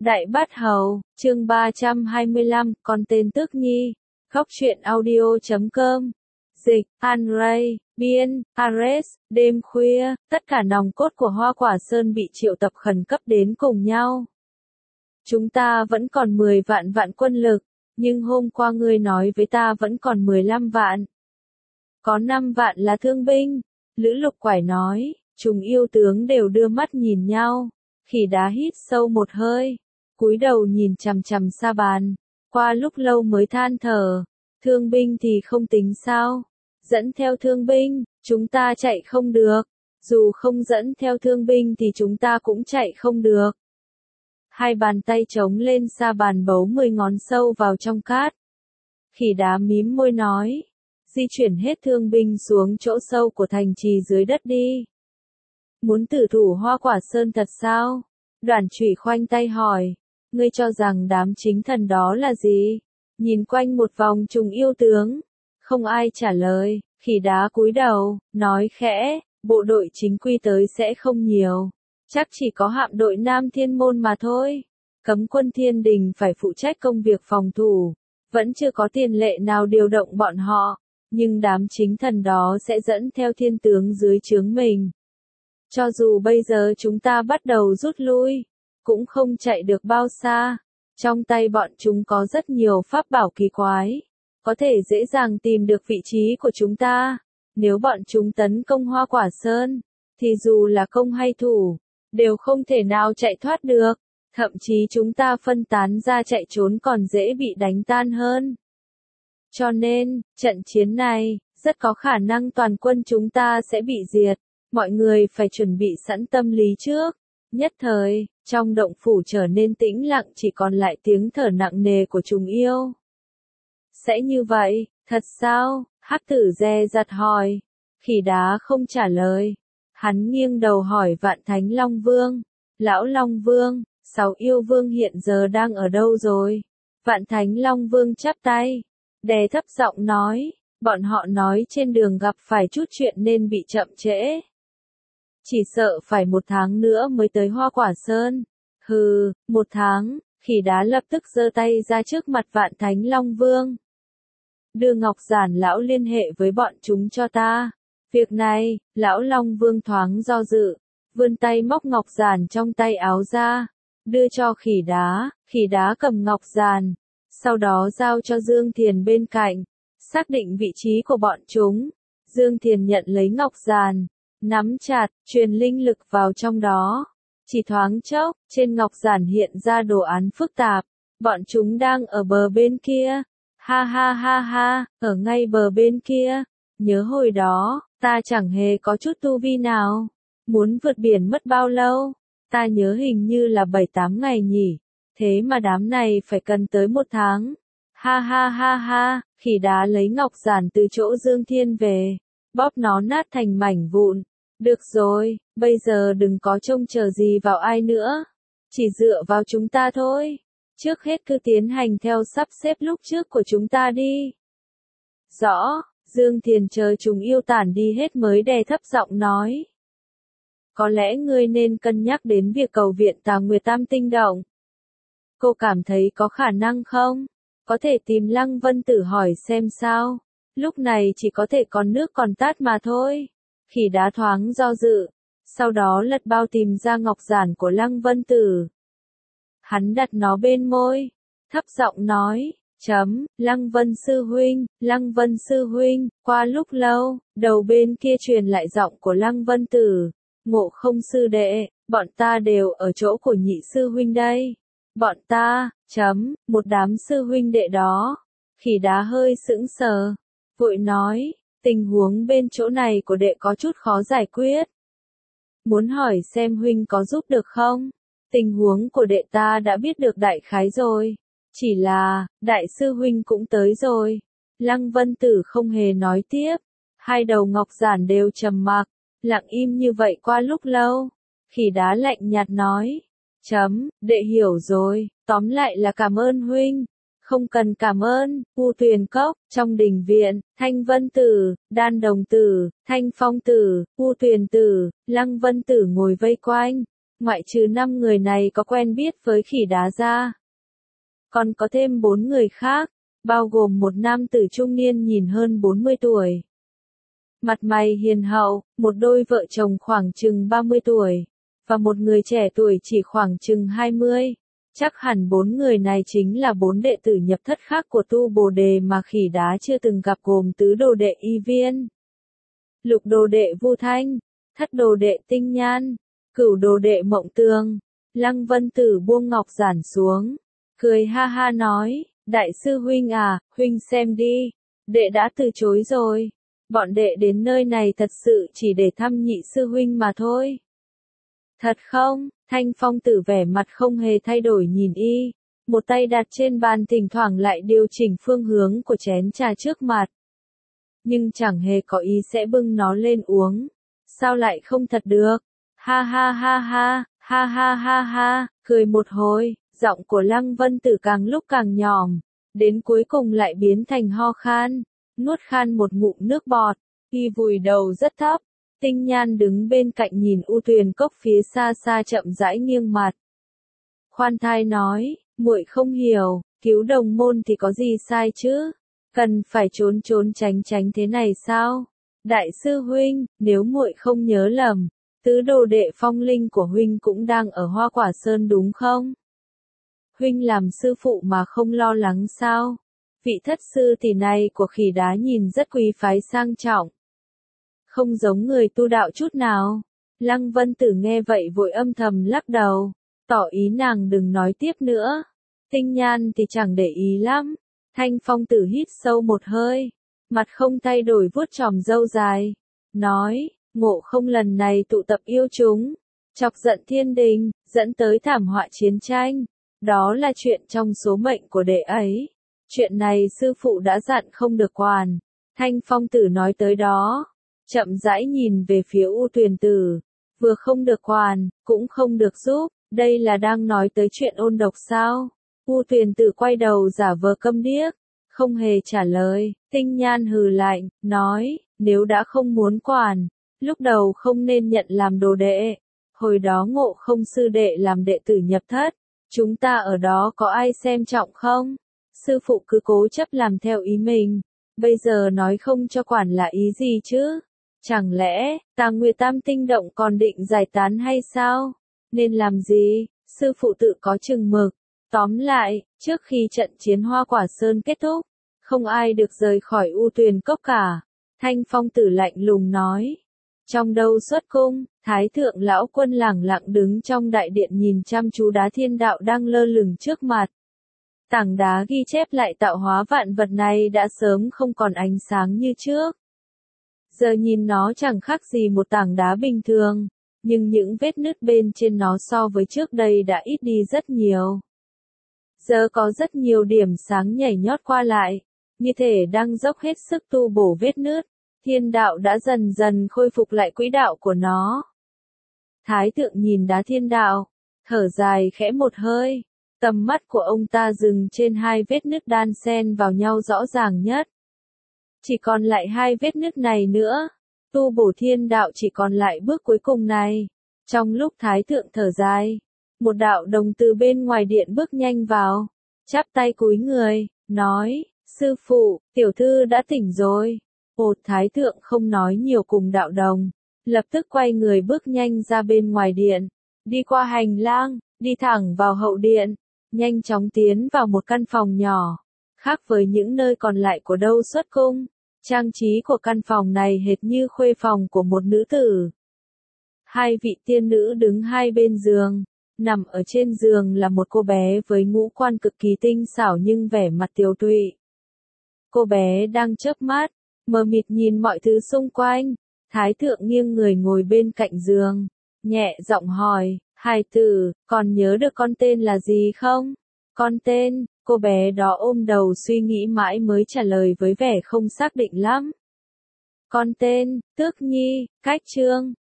Đại Bát Hầu, chương 325, con tên Tước Nhi. Góc truyện audio.com. Dịch, An Ray, biên, Ares, đêm khuya, tất cả nòng cốt của Hoa Quả Sơn bị triệu tập khẩn cấp đến cùng nhau. Chúng ta vẫn còn 10 vạn quân lực, nhưng hôm qua ngươi nói với ta vẫn còn 15 vạn. Có 5 vạn là thương binh, Lữ Lục Quải nói, chúng yêu tướng đều đưa mắt nhìn nhau. Khỉ Đá hít sâu một hơi, cúi đầu nhìn chằm chằm Sa Bàn, qua lúc lâu mới than thở, thương binh thì không tính sao, dẫn theo thương binh, chúng ta chạy không được, dù không dẫn theo thương binh thì chúng ta cũng chạy không được. Hai bàn tay trống lên Sa Bàn bấu 10 ngón sâu vào trong cát. Khỉ Đá mím môi nói, di chuyển hết thương binh xuống chỗ sâu của thành trì dưới đất đi. Muốn tử thủ Hoa Quả Sơn thật sao? Đoàn Trụy khoanh tay hỏi, ngươi cho rằng đám chính thần đó là gì? Nhìn quanh một vòng trùng yêu tướng, không ai trả lời, Khỉ Đá cúi đầu, nói khẽ, bộ đội chính quy tới sẽ không nhiều, chắc chỉ có hạm đội Nam Thiên Môn mà thôi. Cấm quân Thiên Đình phải phụ trách công việc phòng thủ, vẫn chưa có tiền lệ nào điều động bọn họ, nhưng đám chính thần đó sẽ dẫn theo thiên tướng dưới trướng mình. Cho dù bây giờ chúng ta bắt đầu rút lui, cũng không chạy được bao xa. Trong tay bọn chúng có rất nhiều pháp bảo kỳ quái, có thể dễ dàng tìm được vị trí của chúng ta. Nếu bọn chúng tấn công Hoa Quả Sơn, thì dù là công hay thủ, đều không thể nào chạy thoát được. Thậm chí chúng ta phân tán ra chạy trốn còn dễ bị đánh tan hơn. Cho nên, trận chiến này, rất có khả năng toàn quân chúng ta sẽ bị diệt. Mọi người phải chuẩn bị sẵn tâm lý trước. Nhất thời, trong động phủ trở nên tĩnh lặng, chỉ còn lại tiếng thở nặng nề của trùng yêu. Sẽ như vậy, thật sao? Hắc Tử dè dặt hỏi. Khỉ Đá không trả lời. Hắn nghiêng đầu hỏi Vạn Thánh Long Vương. Lão Long Vương, 6 yêu vương hiện giờ đang ở đâu rồi? Vạn Thánh Long Vương chắp tay, đè thấp giọng nói, bọn họ nói trên đường gặp phải chút chuyện nên bị chậm trễ. Chỉ sợ phải 1 tháng nữa mới tới Hoa Quả Sơn. Hừ, 1 tháng, Khỉ Đá lập tức giơ tay ra trước mặt Vạn Thánh Long Vương. Đưa Ngọc Giản lão liên hệ với bọn chúng cho ta. Việc này, lão Long Vương thoáng do dự, vươn tay móc Ngọc Giản trong tay áo ra, đưa cho Khỉ Đá cầm Ngọc Giản, sau đó giao cho Dương Thiền bên cạnh, xác định vị trí của bọn chúng. Dương Thiền nhận lấy Ngọc Giản, nắm chặt, truyền linh lực vào trong đó. Chỉ thoáng chốc, trên Ngọc Giản hiện ra đồ án phức tạp. Bọn chúng đang ở bờ bên kia. Ha ha ha ha, ở ngay bờ bên kia. Nhớ hồi đó, ta chẳng hề có chút tu vi nào. Muốn vượt biển mất bao lâu? Ta nhớ hình như là 7-8 ngày nhỉ. Thế mà đám này phải cần tới 1 tháng. Ha ha ha ha, Khỉ Đá lấy Ngọc Giản từ chỗ Dương Thiên về, bóp nó nát thành mảnh vụn. Được rồi, bây giờ đừng có trông chờ gì vào ai nữa. Chỉ dựa vào chúng ta thôi. Trước hết cứ tiến hành theo sắp xếp lúc trước của chúng ta đi. Rõ, Dương Thiền chờ chúng yêu tản đi hết mới đè thấp giọng nói. Có lẽ ngươi nên cân nhắc đến việc cầu viện Tà Nguyệt Tam Tinh Động. Cô cảm thấy có khả năng không? Có thể tìm Lăng Vân Tử hỏi xem sao. Lúc này chỉ có thể còn nước còn tát mà thôi. Khỉ Đá thoáng do dự, sau đó lật bao tìm ra Ngọc Giản của Lăng Vân Tử. Hắn đặt nó bên môi, thấp giọng nói, Lăng Vân Sư Huynh, qua lúc lâu, đầu bên kia truyền lại giọng của Lăng Vân Tử. Ngộ Không sư đệ, bọn ta đều ở chỗ của Nhị sư huynh đây. Bọn ta, một đám sư huynh đệ đó. Khỉ Đá hơi sững sờ, vội nói, tình huống bên chỗ này của đệ có chút khó giải quyết. Muốn hỏi xem huynh có giúp được không? Tình huống của đệ ta đã biết được đại khái rồi. Chỉ là, đại sư huynh cũng tới rồi. Lăng Vân Tử không hề nói tiếp. Hai đầu Ngọc Giản đều trầm mặc, lặng im như vậy qua lúc lâu. Khỉ Đá lạnh nhạt nói, đệ hiểu rồi, tóm lại là cảm ơn huynh. Không cần cảm ơn. U Tuyền Cốc, trong đình viện, Thanh Vân Tử, Đan Đồng Tử, Thanh Phong Tử, U Tuyền Tử, Lăng Vân Tử ngồi vây quanh. ngoại trừ 5 người này có quen biết với khỉ đá ra. Còn có thêm 4 người khác, bao gồm một nam tử trung niên nhìn hơn 40 tuổi. Mặt mày hiền hậu, một đôi vợ chồng khoảng chừng 30 tuổi, và một người trẻ tuổi chỉ khoảng chừng 20. Chắc hẳn 4 người này chính là 4 đệ tử nhập thất khác của tu Bồ Đề mà khỉ đá chưa từng gặp, gồm tứ đồ đệ Y Viên, lục đồ đệ Vu Thanh, thất đồ đệ Tinh Nhan, cửu đồ đệ Mộng Tường. Lăng Vân Tử buông ngọc giản xuống, cười ha ha nói, đại sư huynh à, huynh xem đi, đệ đã từ chối rồi. Bọn đệ đến nơi này thật sự chỉ để thăm nhị sư huynh mà thôi. Thật không? Thanh Phong Tử vẻ mặt không hề thay đổi nhìn y, một tay đặt trên bàn thỉnh thoảng lại điều chỉnh phương hướng của chén trà trước mặt. Nhưng chẳng hề có ý sẽ bưng nó lên uống. Sao lại không thật được? Ha ha ha ha, ha ha ha ha, cười một hồi, giọng của Lăng Vân Tử càng lúc càng nhòm, đến cuối cùng lại biến thành ho khan, nuốt khan một ngụm nước bọt, y vùi đầu rất thấp. Tinh Nhan đứng bên cạnh nhìn U Tuyền Cốc phía xa xa chậm rãi nghiêng mặt. Khoan thai nói, muội không hiểu, cứu đồng môn thì có gì sai chứ? Cần phải trốn trốn tránh tránh thế này sao? Đại sư huynh, nếu muội không nhớ lầm, tứ đồ đệ Phong Linh của huynh cũng đang ở Hoa Quả Sơn đúng không? Huynh làm sư phụ mà không lo lắng sao? Vị thất sư tỷ này của khỉ đá nhìn rất quý phái sang trọng, không giống người tu đạo chút nào. Lăng Vân Tử nghe vậy vội âm thầm lắc đầu, tỏ ý nàng đừng nói tiếp nữa. Tinh Nhan thì chẳng để ý lắm. Thanh Phong Tử hít sâu một hơi, mặt không thay đổi vuốt chòm râu dài, nói, Ngộ Không lần này tụ tập yêu chúng, chọc giận thiên đình, dẫn tới thảm họa chiến tranh. Đó là chuyện trong số mệnh của đệ ấy. Chuyện này sư phụ đã dặn không được quản. Thanh Phong Tử nói tới đó, chậm rãi nhìn về phía U Tuyền Tử, vừa không được quản, cũng không được giúp, đây là đang nói tới chuyện ôn độc sao? U Tuyền Tử quay đầu giả vờ câm điếc, không hề trả lời. Tinh Nhan hừ lạnh, nói, nếu đã không muốn quản, lúc đầu không nên nhận làm đồ đệ. Hồi đó Ngộ Không sư đệ làm đệ tử nhập thất, chúng ta ở đó có ai xem trọng không? Sư phụ cứ cố chấp làm theo ý mình, bây giờ nói không cho quản là ý gì chứ? Chẳng lẽ, Tàng Nguyệt Tam Tinh Động còn định giải tán hay sao? Nên làm gì? Sư phụ tự có chừng mực. Tóm lại, trước khi trận chiến Hoa Quả Sơn kết thúc, không ai được rời khỏi U Tuyền Cốc cả. Thanh Phong Tử lạnh lùng nói. Trong đâu xuất cung, Thái thượng lão quân lẳng lặng đứng trong đại điện nhìn chăm chú đá thiên đạo đang lơ lửng trước mặt. Tảng đá ghi chép lại tạo hóa vạn vật này đã sớm không còn ánh sáng như trước. Giờ nhìn nó chẳng khác gì một tảng đá bình thường, nhưng những vết nứt bên trên nó so với trước đây đã ít đi rất nhiều. Giờ có rất nhiều điểm sáng nhảy nhót qua lại, như thể đang dốc hết sức tu bổ vết nứt. Thiên đạo đã dần dần khôi phục lại quỹ đạo của nó. Thái thượng nhìn đá thiên đạo, thở dài khẽ một hơi, tầm mắt của ông ta dừng trên hai vết nứt đan xen vào nhau rõ ràng nhất. Chỉ còn lại hai vết nứt này nữa, tu bổ thiên đạo chỉ còn lại bước cuối cùng này. Trong lúc Thái thượng thở dài, một đạo đồng từ bên ngoài điện bước nhanh vào, chắp tay cúi người, nói, sư phụ, tiểu thư đã tỉnh rồi. Thái thượng không nói nhiều cùng đạo đồng, lập tức quay người bước nhanh ra bên ngoài điện, đi qua hành lang, đi thẳng vào hậu điện, nhanh chóng tiến vào một căn phòng nhỏ. Khác với những nơi còn lại của đâu xuất cung, trang trí của căn phòng này hệt như khuê phòng của một nữ tử. Hai vị tiên nữ đứng hai bên giường, nằm ở trên giường là một cô bé với ngũ quan cực kỳ tinh xảo nhưng vẻ mặt tiều tụy. Cô bé đang chớp mắt, mờ mịt nhìn mọi thứ xung quanh. Thái thượng nghiêng người ngồi bên cạnh giường, nhẹ giọng hỏi, hài tử, còn nhớ được con tên là gì không? Con tên, cô bé đó ôm đầu suy nghĩ mãi mới trả lời với vẻ không xác định lắm. Con tên, Tước Nhi, Cách Trương.